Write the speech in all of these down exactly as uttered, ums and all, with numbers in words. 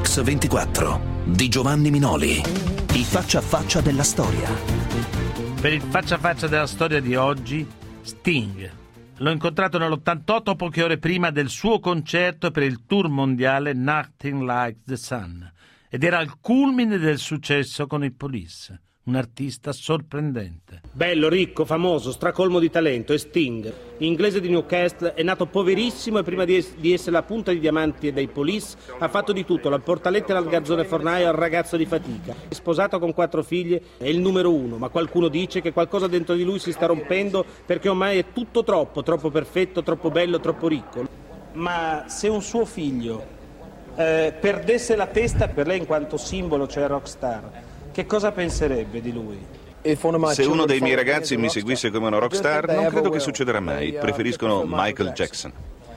X ventiquattro di Giovanni Minoli. Il faccia a faccia della storia. Per il faccia a faccia della storia di oggi, Sting. L'ho incontrato nell'ottantotto, poche ore prima del suo concerto per il tour mondiale Nothing Like the Sun, ed era al culmine del successo con i Police. Un artista sorprendente. Bello, ricco, famoso, stracolmo di talento, è Sting. Inglese di Newcastle, è nato poverissimo e prima di, es- di essere la punta di diamanti dei Police ha fatto di tutto, dal portalettere al garzone fornaio al ragazzo di fatica. È sposato con quattro figlie, è il numero uno, ma qualcuno dice che qualcosa dentro di lui si sta rompendo perché ormai è tutto troppo, troppo perfetto, troppo bello, troppo ricco. Ma se un suo figlio eh, perdesse la testa per lei in quanto simbolo, cioè rockstar, che cosa penserebbe di lui? Se uno dei miei ragazzi mi seguisse come una rockstar, non credo che succederà mai. Preferiscono Michael Jackson.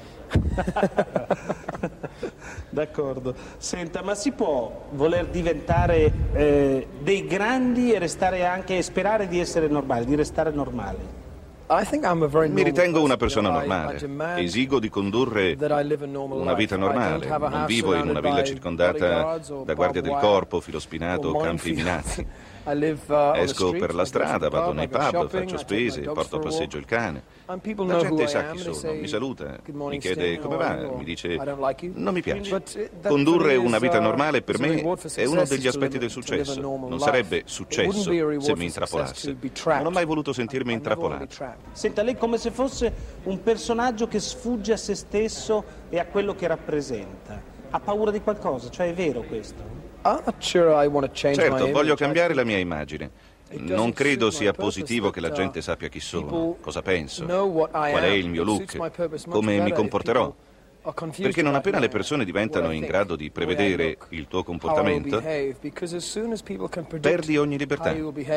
D'accordo. Senta, ma si può voler diventare eh, dei grandi e restare anche, sperare di essere normali, di restare normali? Mi ritengo una persona normale. Esigo di condurre una vita normale. Non vivo in una villa circondata da guardie del corpo, filo spinato o campi minati. Esco per la strada, vado nei pub, faccio spese, porto a passeggio il cane. La gente sa chi sono, mi saluta, mi chiede come va, mi dice non mi piace. Condurre una vita normale per me è uno degli aspetti del successo. Non sarebbe successo se mi intrappolassi. Non ho mai voluto sentirmi intrappolato. Senta, lei è come se fosse un personaggio che sfugge a se stesso e a quello che rappresenta. Ha paura di qualcosa, cioè è vero questo? Certo, voglio cambiare la mia immagine. Non credo sia positivo che la gente sappia chi sono, cosa penso, qual è il mio look, come mi comporterò. Perché non appena le persone diventano in grado di prevedere il tuo comportamento, perdi ogni libertà.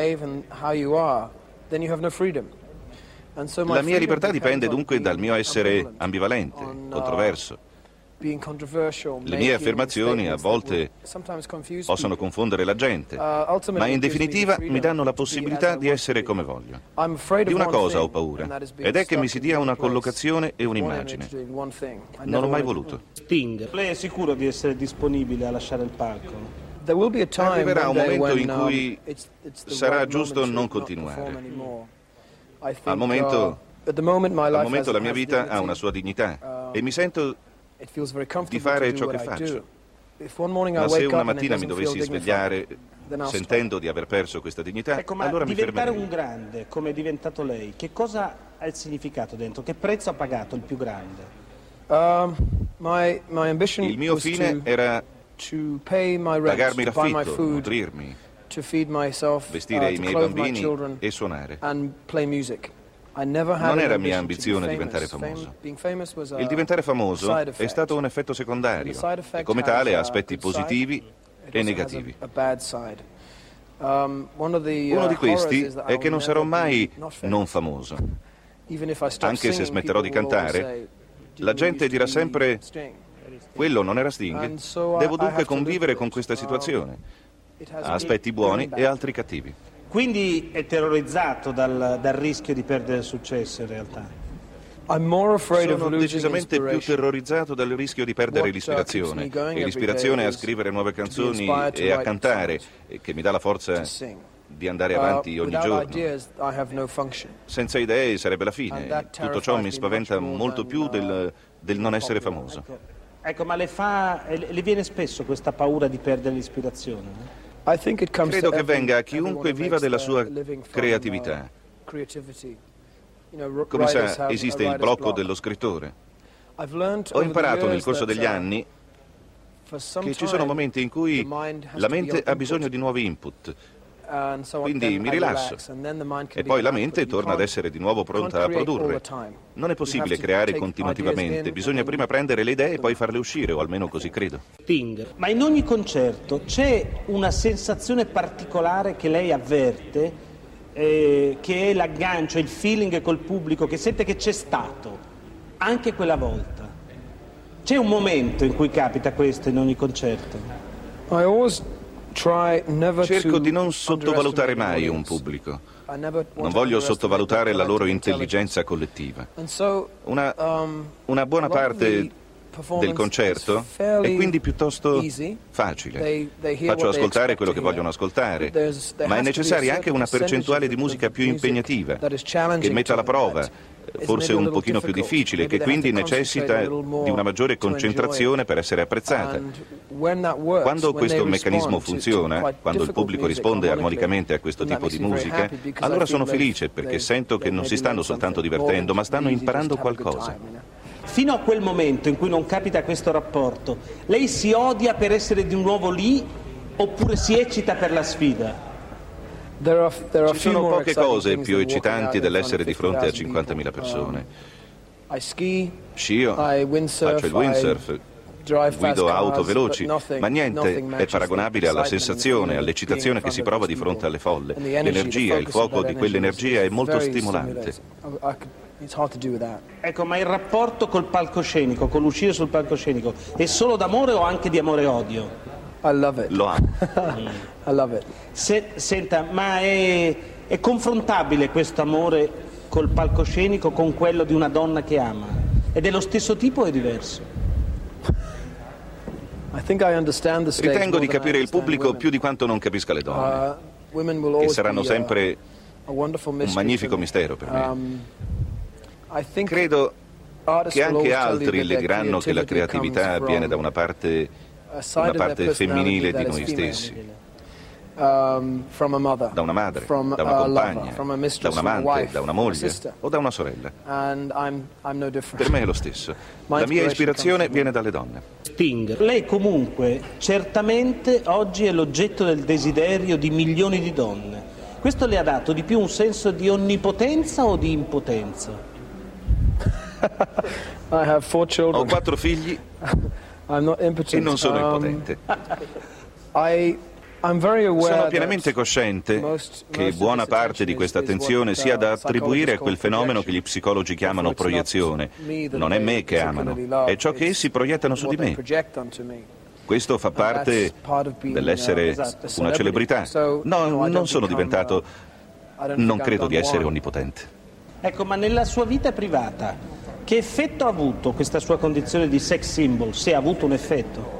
La mia libertà dipende dunque dal mio essere ambivalente, controverso. Le mie affermazioni a volte possono confondere la gente, ma in definitiva mi danno la possibilità di essere come voglio. Di una cosa ho paura, ed è che mi si dia una collocazione e un'immagine. Non l'ho mai voluto. Sting, lei è sicuro di essere disponibile a lasciare il palco? Arriverà un momento in cui sarà giusto non continuare. Al momento, al momento la mia vita ha una sua dignità e mi sento di fare ciò che faccio. Ma se una mattina mi dovessi svegliare sentendo di aver perso questa dignità, ecco, ma allora mi diventare fermerei. un grande come è diventato lei, che cosa ha il significato dentro? Che prezzo ha pagato il più grande? Il mio fine era pagarmi l'affitto, nutrirmi, vestire i miei bambini e suonare. Non era mia ambizione diventare famoso. Il diventare famoso è stato un effetto secondario e come tale ha aspetti positivi e negativi. Uno di questi è che non sarò mai non famoso. Anche se smetterò di cantare, la gente dirà sempre quello non era Sting. Devo dunque convivere con questa situazione. Ha aspetti buoni e altri cattivi. Quindi è terrorizzato dal, dal rischio di perdere il successo in realtà? Sono decisamente più terrorizzato dal rischio di perdere l'ispirazione. E l'ispirazione a scrivere nuove canzoni e a cantare, che mi dà la forza di andare avanti ogni giorno. Senza idee sarebbe la fine. Tutto ciò mi spaventa molto più del, del non essere famoso. Ecco, ma le, fa, le viene spesso questa paura di perdere l'ispirazione? Credo che venga a chiunque viva della sua creatività. Come sa, esiste il blocco dello scrittore. Ho imparato nel corso degli anni che ci sono momenti in cui la mente ha bisogno di nuovi input. Quindi mi rilasso e poi la mente torna ad essere di nuovo pronta a produrre. Non è possibile creare continuativamente, bisogna prima prendere le idee e poi farle uscire, o almeno così credo. Ma in ogni concerto c'è una sensazione particolare che lei avverte, eh, che è l'aggancio, il feeling col pubblico, che sente che c'è stato, anche quella volta. C'è un momento in cui capita questo in ogni concerto? Cerco di non sottovalutare mai un pubblico. Non voglio sottovalutare la loro intelligenza collettiva. Una, una buona parte del concerto è quindi piuttosto facile. Faccio ascoltare quello che vogliono ascoltare, ma è necessaria anche una percentuale di musica più impegnativa, che metta alla prova, forse un pochino più difficile, che quindi necessita di una maggiore concentrazione per essere apprezzata. Quando questo meccanismo funziona, quando il pubblico risponde armonicamente a questo tipo di musica, allora sono felice perché sento che non si stanno soltanto divertendo, ma stanno imparando qualcosa. Fino a quel momento in cui non capita questo rapporto, lei si odia per essere di nuovo lì oppure si eccita per la sfida? Ci sono poche cose più eccitanti dell'essere di fronte a cinquantamila persone. Scio, faccio il windsurf, guido auto veloci, ma niente è paragonabile alla sensazione, all'eccitazione che si prova di fronte alle folle. L'energia, il fuoco di quell'energia è molto stimolante. Ecco, ma il rapporto col palcoscenico, con l'uscire sul palcoscenico, è solo d'amore o anche di amore-odio? I love it. Lo amo. I love it. Se, senta, ma è, è confrontabile questo amore col palcoscenico con quello di una donna che ama? Ed è lo stesso tipo o è diverso? I think I understand the stage Ritengo di more than capire I il pubblico understand più di quanto non capisca le donne, Uh, women will che always saranno be, sempre uh, a wonderful un mystery magnifico to me. mistero per me. Um, I think Credo artists che will anche always tell you altri that le their diranno che la creativity creatività comes viene da from una parte, a side una of their parte personality femminile that di is noi female. stessi, Um, from a mother, da una madre, from da una a compagna, lover, from a da mistress, un from a amante, wife, da una from a moglie sister. o da una sorella. And I'm, I'm no different. Per me è lo stesso. My La mia inspiration ispirazione comes from viene dalle donne. Sting. Lei comunque certamente oggi è l'oggetto del desiderio di milioni di donne. Questo le ha dato di più un senso di onnipotenza o di impotenza? I have four children. Ho quattro figli I'm not impotent. e non sono Um, impotente. I, I'm very aware Sono pienamente that cosciente most- che most of buona this parte di attention questa is- is attenzione what, sia da uh, attribuire a quel psychologists fenomeno call che gli psicologi chiamano It's not proiezione. me that Non è they me che amano, particularly love, è ciò che it's essi proiettano su di what they me. project onto me. Questo fa parte that's part of being, dell'essere uh, esatto, a una celebrity. celebrità. So, No, no, I non don't sono become, diventato, uh, I don't non think credo I'm di essere one. onnipotente. Ecco, ma nella sua vita privata, che effetto ha avuto questa sua condizione di sex symbol, se ha avuto un effetto?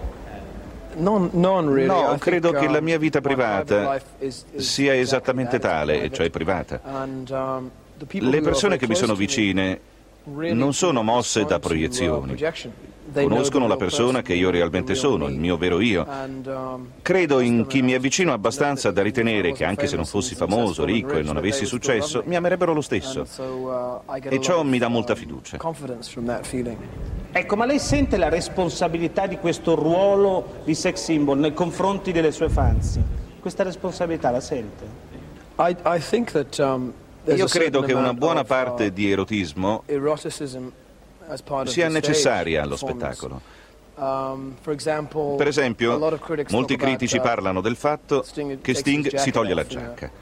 Non, non really. No, I credo think, che la um, mia vita my private privata life is- is sia exactly esattamente that, it's tale, private. cioè privata. And, um, the people Le who are persone very che mi close sono to me vicine really non sono mosse da respond to, uh, proiezioni. projection. They know Conoscono the la real persona person, che io the realmente real sono, me. il mio vero io. And, um, Credo in most of chi them mi are avvicino abbastanza da ritenere che anche se non famous fossi and famoso, successful and ricco e rich, non that avessi they would still successo, love me. mi amerebbero lo stesso. And so, uh, I get E a ciò lot mi dà of, molta um, fiducia. confidence from that feeling. Ecco, ma lei sente la responsabilità di questo ruolo di sex symbol nei confronti delle sue fans? Questa responsabilità la sente? I, I think that, um, there's Io a credo certain che una amount buona of, parte uh, di erotismo eroticism as part of sia the stage necessaria allo performance. spettacolo. Um, for example, Per a esempio, lot of critics molti talk about, critici uh, parlano del fatto Sting che takes Sting his si jacket toglie la off, you know. giacca.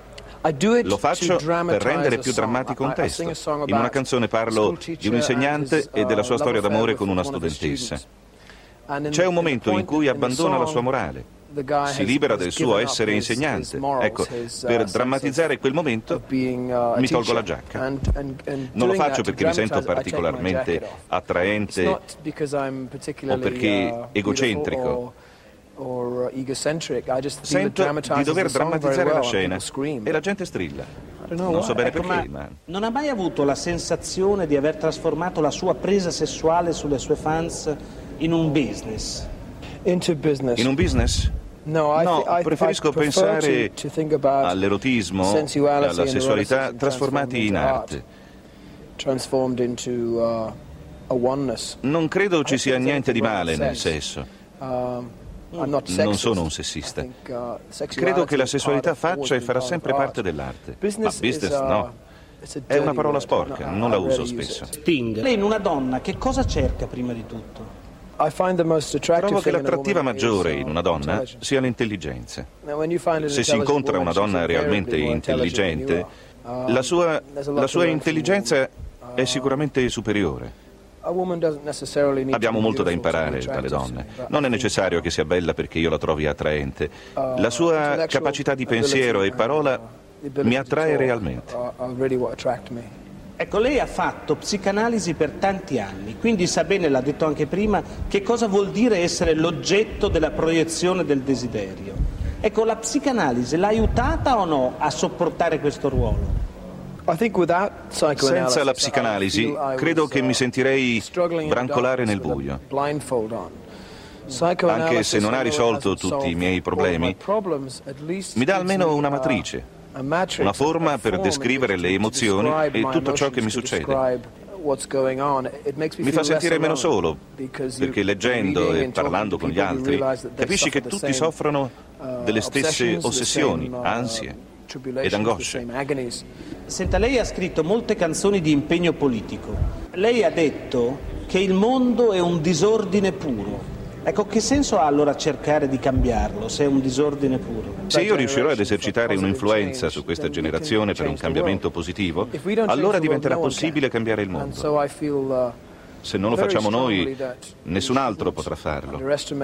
I do it Lo faccio to per dramatize rendere a più song. drammatico un I- I sing a testo. song In about una canzone a parlo school di un teacher insegnante and his, e della uh, sua storia love d'amore affair con with una one of his studentessa. students. And in C'è the- un in the momento in point cui in the abbandona la song, sua morale. the guy Si has- libera has del given suo up essere his- his insegnante. morals, Ecco, his, uh, per sense drammatizzare of- quel momento of being, uh, a mi tolgo la teacher. giacca. And- and- and Non lo doing faccio that to perché mi sento dramatize, I take my particolarmente jacket off. It's attraente not because I'm particularly, o perché uh, egocentrico. beautiful or, or uh, egocentric. I just feel it Sento di dramatizes dover the song very drammatizzare well la and scena people scream. e la gente strilla. I don't know Non why. so bene Ecco, perché, ma ma non ha mai avuto la sensazione di aver trasformato la sua presa sessuale sulle sue fans in un business? Into business. in un business? No, I No, thi- I- preferisco I prefer pensare to, to think about all'erotismo e sensuality alla and sessualità eroticism trasformati in transformed arte. into art, transformed into uh, a oneness. Non credo ci I sia think niente di there's nothing male wrong nel with sex. sesso. Um, I'm not Non sexist. sono un sessista. I think, uh, Credo che la sexuality sessualità is part of faccia e always farà been sempre part parte of art. dell'arte. Ma Business business is, uh, no. it's a È una dirty parola word. sporca, No, non la I uso rarely use spesso. it. Sting. Lei in una donna che cosa cerca prima di tutto? I find the most attractive Trovo che thing in a l'attrattiva woman is, maggiore uh, in una donna intelligence. sia l'intelligenza. Now, when you find an Se si intelligent incontra una woman, she's donna realmente invariably more intelligent than you intelligente, are. Um, la sua, there's a lot la to sua learn from intelligenza women. è sicuramente superiore. A woman doesn't necessarily need Abbiamo to be molto da beautiful to be imparare dalle attractive donne. to me, but Non è I think, necessario che sia bella perché io la trovi attraente. uh, La sua intellectual capacità di ability pensiero e and, parola uh, the ability mi to attrae talk realmente. are- are really what attract me. Ecco, lei ha fatto psicanalisi per tanti anni, quindi sa bene, l'ha detto anche prima, che cosa vuol dire essere l'oggetto della proiezione del desiderio. Ecco, la psicanalisi l'ha aiutata o no a sopportare questo ruolo? Senza la psicanalisi credo che mi sentirei brancolare nel buio. Anche se non ha risolto tutti i miei problemi, mi dà almeno una matrice, una forma per descrivere le emozioni e tutto ciò che mi succede. Mi fa sentire meno solo, perché leggendo e parlando con gli altri capisci che tutti soffrono delle stesse ossessioni, ansie ed angosce. Senta, lei ha scritto molte canzoni di impegno politico. Lei ha detto che il mondo è un disordine puro. Ecco, che senso ha allora cercare di cambiarlo, se è un disordine puro? Se io riuscirò ad esercitare un'influenza su questa generazione per un cambiamento positivo, allora diventerà possibile cambiare il mondo. Se non lo facciamo noi, nessun altro potrà farlo.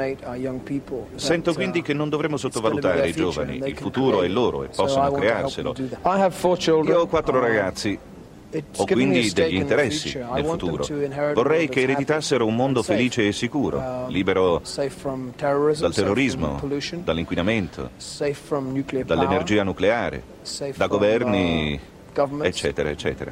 Sento quindi che non dovremmo sottovalutare i giovani, il futuro è loro e possono crearselo. Io ho quattro ragazzi. Ho quindi degli interessi nel futuro. Vorrei che ereditassero un mondo felice e sicuro, libero dal terrorismo, dall'inquinamento, dall'energia nucleare, da governi, eccetera, eccetera.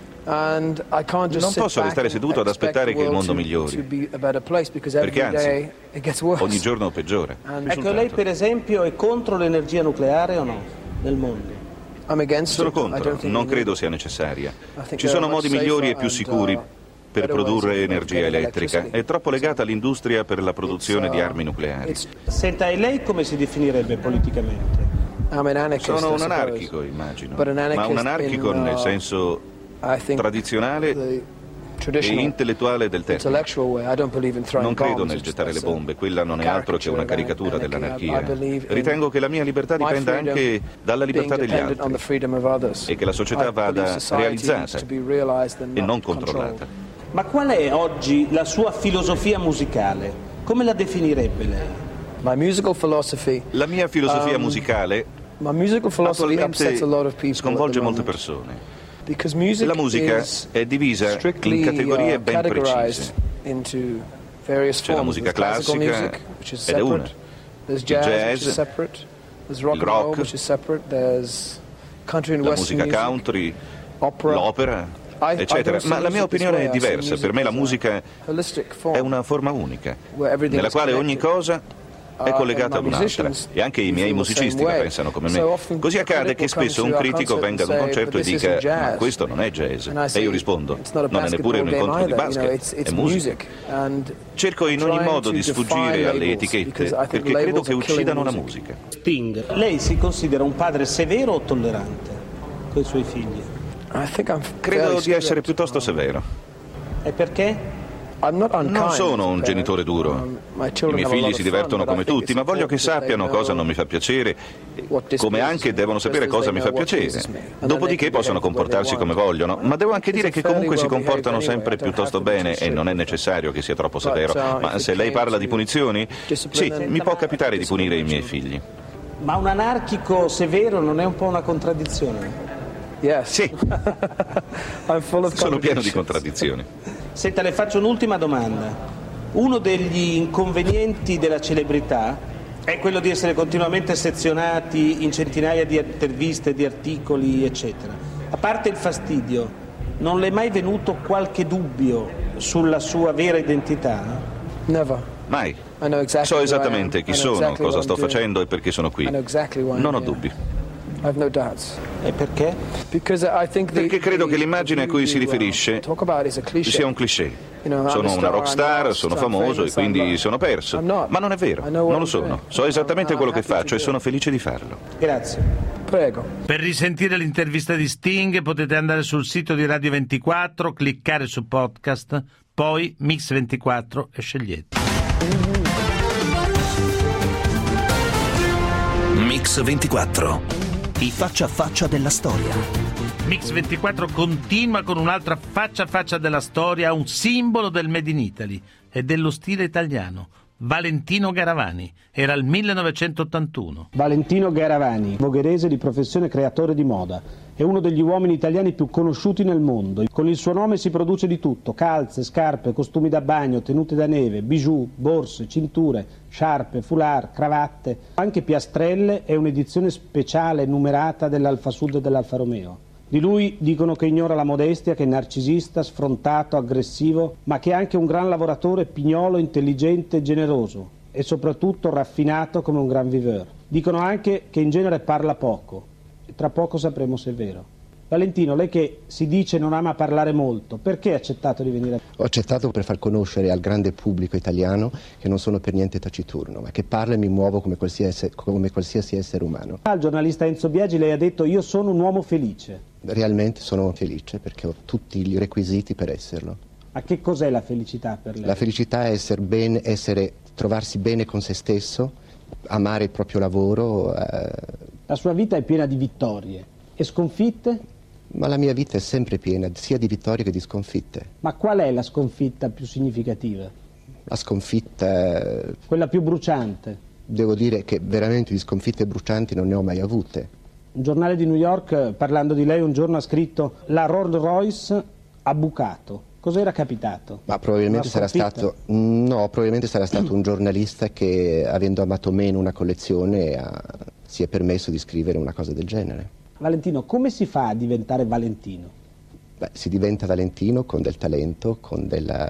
Non posso restare seduto ad aspettare che il mondo migliori, perché anzi, ogni giorno peggiora. Ecco, lei per esempio è contro l'energia nucleare o no, nel mondo? Sono contro, non credo sia necessaria. Ci sono modi migliori e più sicuri per produrre energia elettrica. È troppo legata all'industria per la produzione di armi nucleari. Senta, e lei come si definirebbe politicamente? Sono un anarchico, immagino, ma un anarchico nel senso tradizionale e intellettuale del termine. Non credo nel gettare le bombe, quella non è altro che una caricatura dell'anarchia. Ritengo che la mia libertà dipenda anche dalla libertà degli altri e che la società vada realizzata e non controllata. Ma qual è oggi la sua filosofia musicale? Come la definirebbe lei? La mia filosofia musicale attualmente sconvolge molte persone. La musica è divisa in categorie ben precise. C'è la musica classica, ed è una, il jazz, il rock, la musica country, l'opera, eccetera. Ma la mia opinione è diversa. Per me la musica è una forma unica, nella quale ogni cosa è collegata ad un'altra, e anche i miei musicisti la pensano come me. Così accade che spesso un critico venga ad un concerto e dica ma questo non è jazz, e io rispondo non è neppure un incontro di basket, è musica. Cerco in ogni modo di sfuggire alle etichette perché credo che uccidano la musica. Sting, lei si considera un padre severo o tollerante con i suoi figli? Credo di essere piuttosto severo. E perché? Non sono un genitore duro. I miei figli si divertono come tutti, ma voglio che sappiano cosa non mi fa piacere, come anche devono sapere cosa mi fa piacere. Dopodiché possono comportarsi come vogliono, ma devo anche dire che comunque si comportano sempre piuttosto bene e non è necessario che sia troppo severo. Ma se lei parla di punizioni, sì, mi può capitare di punire i miei figli. Ma un anarchico severo non è un po' una contraddizione? Sì, sono pieno di contraddizioni. Senta, le faccio un'ultima domanda. Uno degli inconvenienti della celebrità è quello di essere continuamente sezionati in centinaia di interviste, di articoli, eccetera. A parte il fastidio, non le è mai venuto qualche dubbio sulla sua vera identità? Mai. So esattamente chi sono, cosa sto facendo e perché sono qui. Non ho dubbi. E perché? Perché credo che l'immagine a cui si riferisce sia un cliché. Sono una rockstar, sono famoso e quindi sono perso. Ma non è vero, non lo sono. So esattamente quello che faccio e sono felice di farlo. Grazie. Prego. Per risentire l'intervista di Sting potete andare sul sito di Radio ventiquattro, cliccare su podcast, poi Mix ventiquattro e scegliete. Mix ventiquattro. I faccia a faccia della storia. Mix ventiquattro continua con un'altra faccia a faccia della storia, un simbolo del Made in Italy e dello stile italiano. Valentino Garavani. Era il millenovecentottantuno. Valentino Garavani, vogherese di professione creatore di moda. È uno degli uomini italiani più conosciuti nel mondo. Con il suo nome si produce di tutto: calze, scarpe, costumi da bagno, tenute da neve, bijou, borse, cinture, sciarpe, foulard, cravatte, anche piastrelle e un'edizione speciale numerata dell'Alfa Sud e dell'Alfa Romeo. Di lui dicono che ignora la modestia, che è narcisista, sfrontato, aggressivo, ma che è anche un gran lavoratore, pignolo, intelligente, generoso e soprattutto raffinato come un gran viveur. Dicono anche che in genere parla poco e tra poco sapremo se è vero. Valentino, lei che si dice non ama parlare molto, perché ha accettato di venire? Ho accettato per far conoscere al grande pubblico italiano che non sono per niente taciturno, ma che parlo e mi muovo come qualsiasi, come qualsiasi essere umano. Al giornalista Enzo Biagi lei ha detto: io sono un uomo felice. Realmente sono felice perché ho tutti i requisiti per esserlo. Ma che cos'è la felicità per lei? La felicità è essere bene, essere, trovarsi bene con se stesso, amare il proprio lavoro. Eh... La sua vita è piena di vittorie e sconfitte? Ma la mia vita è sempre piena sia di vittorie che di sconfitte. Ma qual è la sconfitta più significativa? La sconfitta... Quella più bruciante? Devo dire che veramente di sconfitte brucianti non ne ho mai avute. Un giornale di New York, parlando di lei, un giorno ha scritto: la Rolls Royce ha bucato. Cos'era capitato? Ma probabilmente sarà stato... No, probabilmente sarà stato un giornalista che, avendo amato meno una collezione, ha, si è permesso di scrivere una cosa del genere. Valentino, come si fa a diventare Valentino? Beh, si diventa Valentino con del talento, con della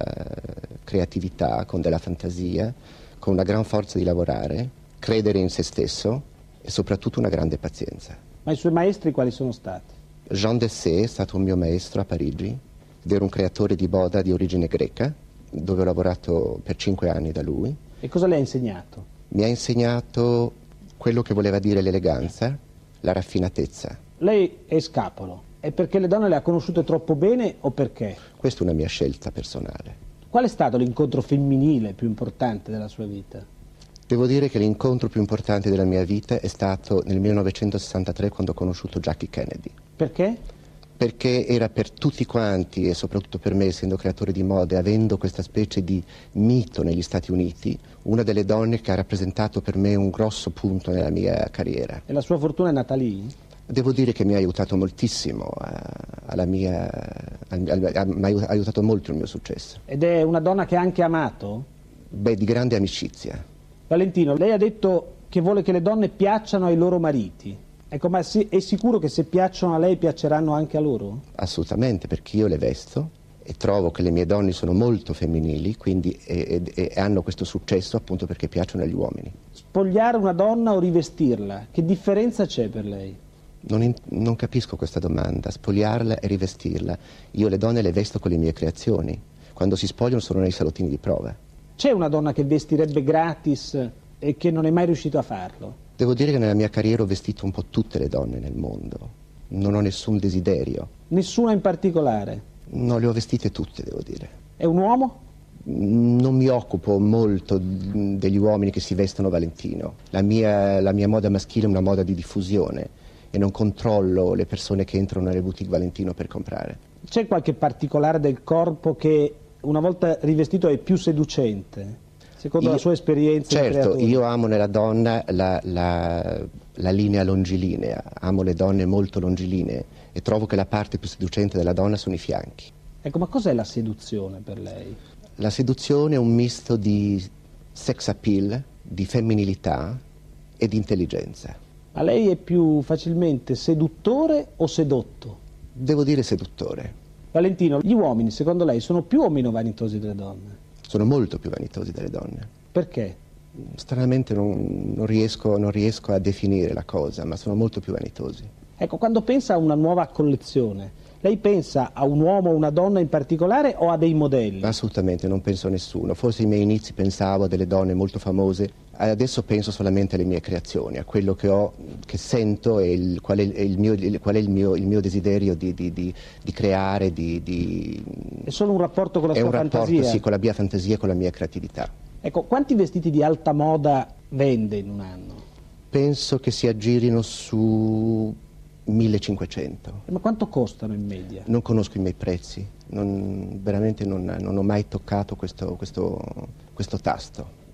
creatività, con della fantasia, con una gran forza di lavorare, credere in se stesso e soprattutto una grande pazienza. Ma i suoi maestri quali sono stati? Jean Dessay è stato un mio maestro a Parigi, ed era un creatore di moda di origine greca, dove ho lavorato per cinque anni da lui. E cosa le ha insegnato? Mi ha insegnato quello che voleva dire l'eleganza, la raffinatezza. Lei è scapolo. È perché le donne le ha conosciute troppo bene o perché? Questa è una mia scelta personale. Qual è stato l'incontro femminile più importante della sua vita? Devo dire che l'incontro più importante della mia vita è stato nel millenovecentosessantatré, quando ho conosciuto Jackie Kennedy. Perché? Perché era per tutti quanti, e soprattutto per me, essendo creatore di moda e avendo questa specie di mito negli Stati Uniti, una delle donne che ha rappresentato per me un grosso punto nella mia carriera. E la sua fortuna è nata lì? Devo dire che mi ha aiutato moltissimo, a, alla mia, a, a, mi ha aiutato molto il mio successo. Ed è una donna che ha anche amato? Beh, di grande amicizia. Valentino, lei ha detto che vuole che le donne piacciono ai loro mariti. Ecco, ma è sicuro che se piacciono a lei piaceranno anche a loro? Assolutamente, perché io le vesto e trovo che le mie donne sono molto femminili, quindi e, e, e hanno questo successo appunto perché piacciono agli uomini. Spogliare una donna o rivestirla, che differenza c'è per lei? Non, in, non capisco questa domanda, spogliarla e rivestirla. Io le donne le vesto con le mie creazioni, quando si spogliano sono nei salottini di prova. C'è una donna che vestirebbe gratis e che non è mai riuscito a farlo? Devo dire che nella mia carriera ho vestito un po' tutte le donne nel mondo, non ho nessun desiderio. Nessuna in particolare? No, le ho vestite tutte, devo dire. È un uomo? Non mi occupo molto degli uomini che si vestono Valentino. La mia, la mia moda maschile è una moda di diffusione e non controllo le persone che entrano nelle boutique Valentino per comprare. C'è qualche particolare del corpo che una volta rivestito è più seducente? Secondo io, la sua esperienza? Certo, io amo nella donna la, la, la linea longilinea, amo le donne molto longilinee e trovo che la parte più seducente della donna sono i fianchi. Ecco, ma cos'è la seduzione per lei? La seduzione è un misto di sex appeal, di femminilità e di intelligenza. Ma lei è più facilmente seduttore o sedotto? Devo dire seduttore. Valentino, gli uomini secondo lei sono più o meno vanitosi delle donne? Sono molto più vanitosi delle donne. Perché? Stranamente non, non, riesco, non riesco a definire la cosa, ma sono molto più vanitosi. Ecco, quando pensa a una nuova collezione, lei pensa a un uomo o una donna in particolare o a dei modelli? Assolutamente, non penso a nessuno. Forse ai miei inizi pensavo a delle donne molto famose, adesso penso solamente alle mie creazioni, a quello che ho, che sento e il, qual è, il mio, il, qual è il, mio, il mio desiderio di, di, di, di creare, di, di... È solo un rapporto con la è sua un fantasia? Rapporto, sì, con la mia fantasia e con la mia creatività. Ecco, quanti vestiti di alta moda vende in un anno? Penso che si aggirino su millecinquecento. Ma quanto costano in media? Non conosco i miei prezzi, non, veramente non, non ho mai toccato questo, questo, questo tasto.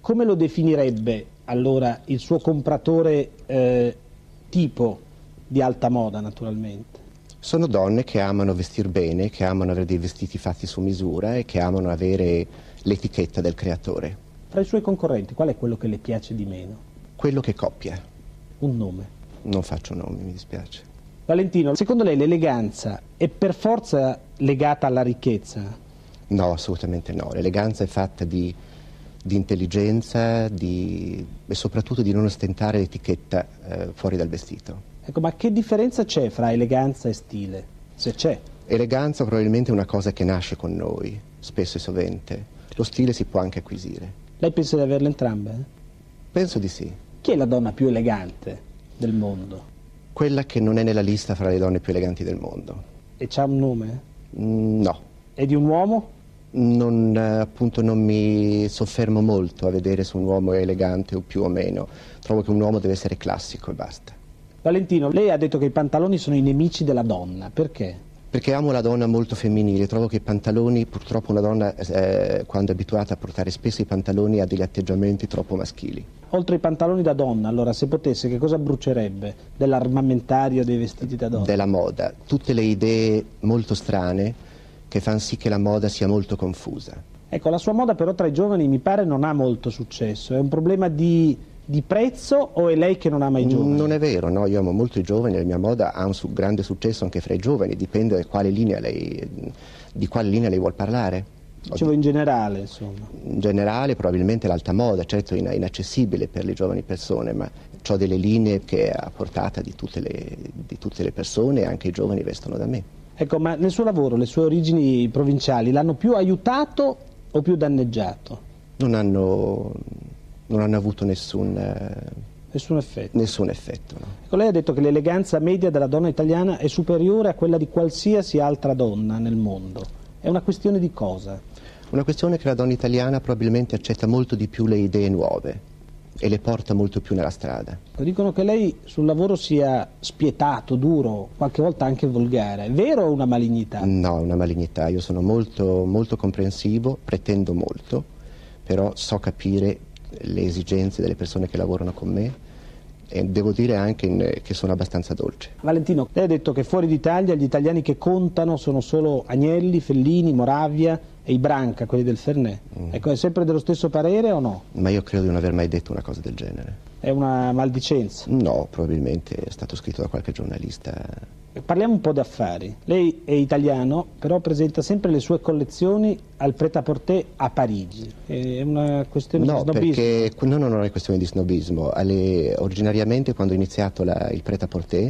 come lo definirebbe allora il suo compratore eh, tipo di alta moda, naturalmente? Sono donne che amano vestir bene, che amano avere dei vestiti fatti su misura e che amano avere l'etichetta del creatore. Fra i suoi concorrenti, qual è quello che le piace di meno? Quello che coppia. Un nome? Non faccio nomi, mi dispiace. Valentino, secondo lei l'eleganza è per forza legata alla ricchezza? No, assolutamente no. L'eleganza è fatta di, di intelligenza di, e soprattutto di non ostentare l'etichetta eh, fuori dal vestito. Ecco, ma che differenza c'è fra eleganza e stile, se c'è? Eleganza probabilmente è una cosa che nasce con noi, spesso e sovente. Lo stile si può anche acquisire. Lei pensa di averle entrambe? Eh? Penso di sì. Chi è la donna più elegante del mondo? Quella che non è nella lista fra le donne più eleganti del mondo. E c'ha un nome? Mm, no. E di un uomo? Non, appunto, non mi soffermo molto a vedere se un uomo è elegante o più o meno. Trovo che un uomo deve essere classico e basta. Valentino, lei ha detto che i pantaloni sono i nemici della donna. Perché? Perché amo la donna molto femminile. Trovo che i pantaloni, purtroppo una donna eh, quando è abituata a portare spesso i pantaloni ha degli atteggiamenti troppo maschili. Oltre ai pantaloni da donna, allora, se potesse, che cosa brucerebbe dell'armamentario dei vestiti da donna? Della moda, tutte le idee molto strane che fanno sì che la moda sia molto confusa. Ecco, la sua moda però tra i giovani mi pare non ha molto successo. È un problema di, di prezzo o è lei che non ama i giovani? Non è vero, no, io amo molto i giovani, la mia moda ha un su- grande successo anche fra i giovani, dipende da quale linea lei, di quale linea lei vuol parlare. Dicevo in generale, insomma. In generale probabilmente l'alta moda, certo è inaccessibile per le giovani persone, ma ho delle linee che è a portata di tutte, le, di tutte le persone e anche i giovani vestono da me. Ecco, ma nel suo lavoro le sue origini provinciali l'hanno più aiutato o più danneggiato? Non hanno, non hanno avuto nessun, nessun effetto. Nessun effetto no. Ecco, lei ha detto che l'eleganza media della donna italiana è superiore a quella di qualsiasi altra donna nel mondo. È una questione di cosa? Una questione che la donna italiana probabilmente accetta molto di più le idee nuove e le porta molto più nella strada. Dicono che lei sul lavoro sia spietato, duro, qualche volta anche volgare. È vero o una malignità? No, una malignità. Io sono molto, molto comprensivo, pretendo molto, però so capire le esigenze delle persone che lavorano con me e devo dire anche in, che sono abbastanza dolce. Valentino, lei ha detto che fuori d'Italia gli italiani che contano sono solo Agnelli, Fellini, Moravia e i Branca, quelli del Fernet. Mm. Ecco, è sempre dello stesso parere o no? Ma io credo di non aver mai detto una cosa del genere. È una maldicenza? No, probabilmente è stato scritto da qualche giornalista. Parliamo un po' di affari. Lei è italiano, però presenta sempre le sue collezioni al Pret-à-Porter a Parigi. È una questione no, di snobismo? Perché, no, no, non è questione di snobismo. Alle, originariamente, quando ho iniziato la, il Pret-à-Porter,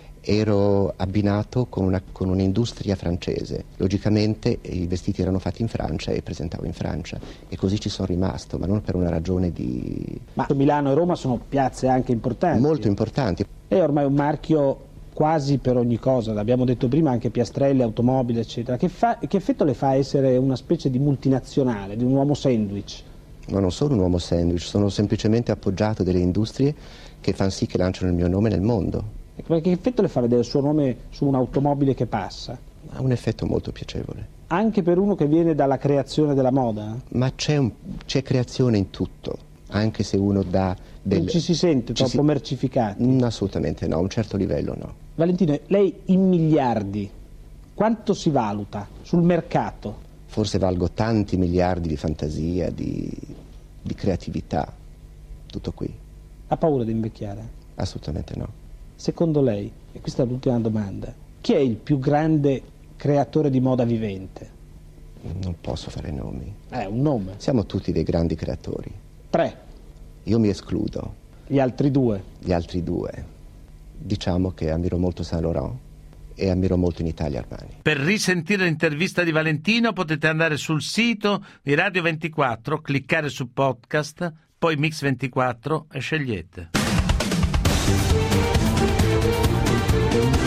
ero abbinato con, una, con un'industria francese. Logicamente i vestiti erano fatti in Francia e presentavo in Francia. E così ci sono rimasto, ma non per una ragione di... Ma Milano e Roma sono piazze anche importanti. Molto importanti. Lei è ormai un marchio quasi per ogni cosa, l'abbiamo detto prima, anche piastrelle, automobili, eccetera. Che, fa, che effetto le fa essere una specie di multinazionale, di un uomo sandwich? Ma non sono un uomo sandwich, sono semplicemente appoggiato delle industrie che fanno sì che lanciano il mio nome nel mondo. Che effetto le fa vedere il suo nome su un'automobile che passa? Ha un effetto molto piacevole. Anche per uno che viene dalla creazione della moda? Ma c'è, un, c'è creazione in tutto, anche se uno dà... Del... Non ci si sente troppo si... mercificati? No, assolutamente no, a un certo livello no. Valentino, lei in miliardi, quanto si valuta sul mercato? Forse valgo tanti miliardi di fantasia, di, di creatività, tutto qui. Ha paura di invecchiare? Assolutamente no. Secondo lei, e questa è l'ultima domanda, chi è il più grande creatore di moda vivente? Non posso fare nomi. Eh, un nome. Siamo tutti dei grandi creatori. Tre. Io mi escludo. Gli altri due? Gli altri due. Diciamo che ammiro molto Saint Laurent e ammiro molto in Italia Armani. Per risentire l'intervista di Valentino potete andare sul sito di Radio ventiquattro, cliccare su podcast, poi Mix ventiquattro e scegliete.